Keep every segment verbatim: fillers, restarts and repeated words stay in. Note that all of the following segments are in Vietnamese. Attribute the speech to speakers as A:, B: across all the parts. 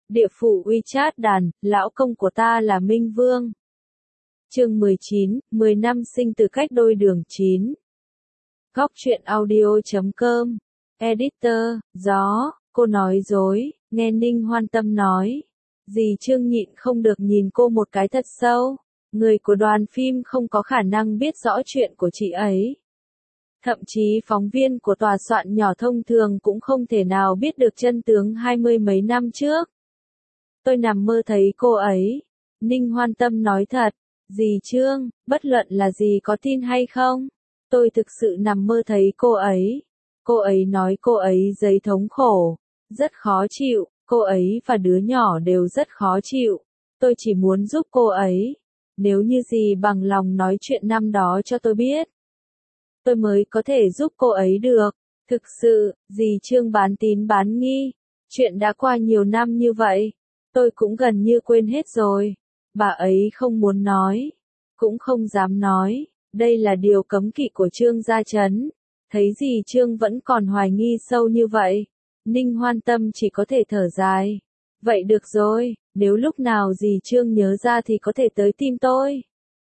A: Địa phủ WeChat đàn, lão công của ta là Minh Vương. Chương mười chín, mười năm sinh từ cách đôi đường chín. Góc truyện audio.com. Editor, gió, cô nói dối, nghe Ninh Hoan Tâm nói. Dì Trương nhịn không được nhìn cô một cái thật sâu. Người của đoàn phim không có khả năng biết rõ chuyện của chị ấy. Thậm chí phóng viên của tòa soạn nhỏ thông thường cũng không thể nào biết được chân tướng hai mươi mấy năm trước. Tôi nằm mơ thấy cô ấy. Ninh Hoan Tâm nói thật. Dì Trương, bất luận là dì có tin hay không, tôi thực sự nằm mơ thấy cô ấy. Cô ấy nói cô ấy giấy thống khổ, rất khó chịu, cô ấy và đứa nhỏ đều rất khó chịu. Tôi chỉ muốn giúp cô ấy. Nếu như dì bằng lòng nói chuyện năm đó cho tôi biết, tôi mới có thể giúp cô ấy được. Thực sự, dì Trương bán tín bán nghi. Chuyện đã qua nhiều năm như vậy, tôi cũng gần như quên hết rồi. Bà ấy không muốn nói, cũng không dám nói. Đây là điều cấm kỵ của Trương gia trấn. Thấy dì Trương vẫn còn hoài nghi sâu như vậy, Ninh Hoan Tâm chỉ có thể thở dài. Vậy được rồi, nếu lúc nào dì Trương nhớ ra thì có thể tới tìm tôi.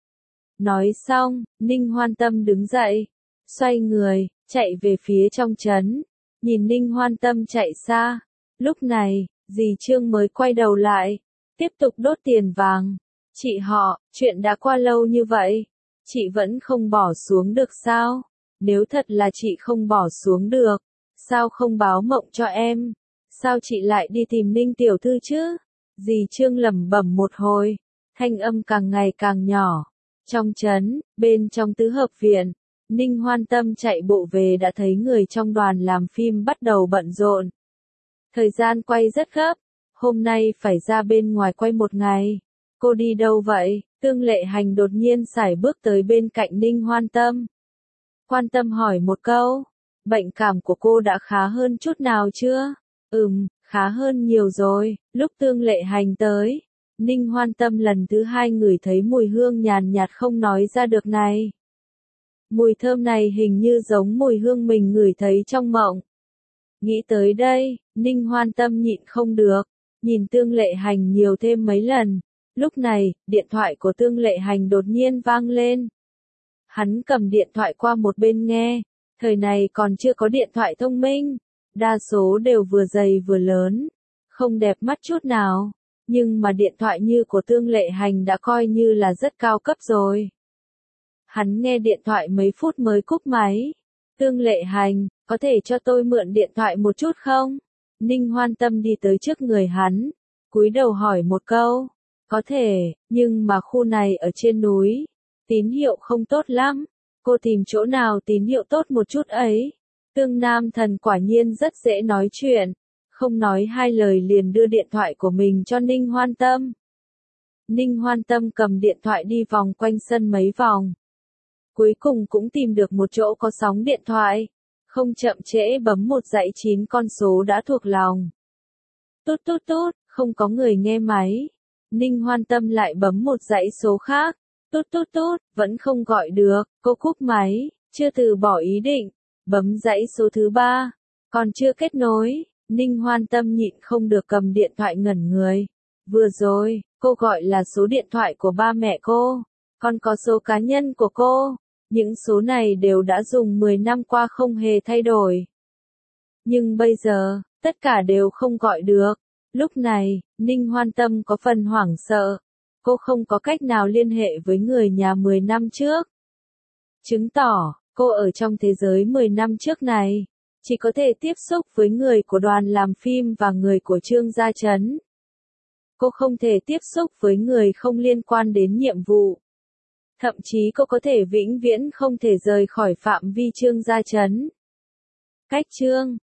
A: Nói xong, Ninh Hoan Tâm đứng dậy, xoay người, chạy về phía trong trấn. Nhìn Ninh Hoan Tâm chạy xa, lúc này, dì Trương mới quay đầu lại, tiếp tục đốt tiền vàng. Chị họ, chuyện đã qua lâu như vậy, chị vẫn không bỏ xuống được sao? Nếu thật là chị không bỏ xuống được, sao không báo mộng cho em? Sao chị lại đi tìm Ninh tiểu thư chứ? Dì Trương lẩm bẩm một hồi, thanh âm càng ngày càng nhỏ. Trong trấn, bên trong tứ hợp viện, Ninh Hoan Tâm chạy bộ về đã thấy người trong đoàn làm phim bắt đầu bận rộn. Thời gian quay rất gấp, hôm nay phải ra bên ngoài quay một ngày. Cô đi đâu vậy? Tương Lệ Hành đột nhiên sải bước tới bên cạnh Ninh Hoan Tâm. Quan tâm hỏi một câu, bệnh cảm của cô đã khá hơn chút nào chưa? Ừm, khá hơn nhiều rồi. Lúc Tương Lệ Hành tới, Ninh Hoan Tâm lần thứ hai ngửi thấy mùi hương nhàn nhạt không nói ra được này. Mùi thơm này hình như giống mùi hương mình ngửi thấy trong mộng. Nghĩ tới đây, Ninh Hoan Tâm nhịn không được, nhìn Tương Lệ Hành nhiều thêm mấy lần. Lúc này, điện thoại của Tương Lệ Hành đột nhiên vang lên. Hắn cầm điện thoại qua một bên nghe, thời này còn chưa có điện thoại thông minh, đa số đều vừa dày vừa lớn, không đẹp mắt chút nào, nhưng mà điện thoại như của Tương Lệ Hành đã coi như là rất cao cấp rồi. Hắn nghe điện thoại mấy phút mới cúp máy. Tương Lệ Hành, có thể cho tôi mượn điện thoại một chút không? Ninh Hoan Tâm đi tới trước người hắn, cúi đầu hỏi một câu. Có thể, nhưng mà khu này ở trên núi, tín hiệu không tốt lắm. Cô tìm chỗ nào tín hiệu tốt một chút ấy? Tương Nam Thần quả nhiên rất dễ nói chuyện, không nói hai lời liền đưa điện thoại của mình cho Ninh Hoan Tâm. Ninh Hoan Tâm cầm điện thoại đi vòng quanh sân mấy vòng. Cuối cùng cũng tìm được một chỗ có sóng điện thoại, không chậm trễ bấm một dãy chín con số đã thuộc lòng. Tút tút tút, không có người nghe máy. Ninh Hoan Tâm lại bấm một dãy số khác. Tút tút tút, vẫn không gọi được, cô cúp máy, chưa từ bỏ ý định. Bấm dãy số thứ ba, còn chưa kết nối. Ninh Hoan Tâm nhịn không được cầm điện thoại ngẩn người. Vừa rồi, cô gọi là số điện thoại của ba mẹ cô, còn có số cá nhân của cô. Những số này đều đã dùng mười năm qua không hề thay đổi. Nhưng bây giờ, tất cả đều không gọi được. Lúc này, Ninh Hoan Tâm có phần hoảng sợ. Cô không có cách nào liên hệ với người nhà mười năm trước. Chứng tỏ, cô ở trong thế giới mười năm trước này, chỉ có thể tiếp xúc với người của đoàn làm phim và người của Trương gia trấn. Cô không thể tiếp xúc với người không liên quan đến nhiệm vụ. Thậm chí cô có thể vĩnh viễn không thể rời khỏi phạm vi Trương gia trấn. Cách Trương,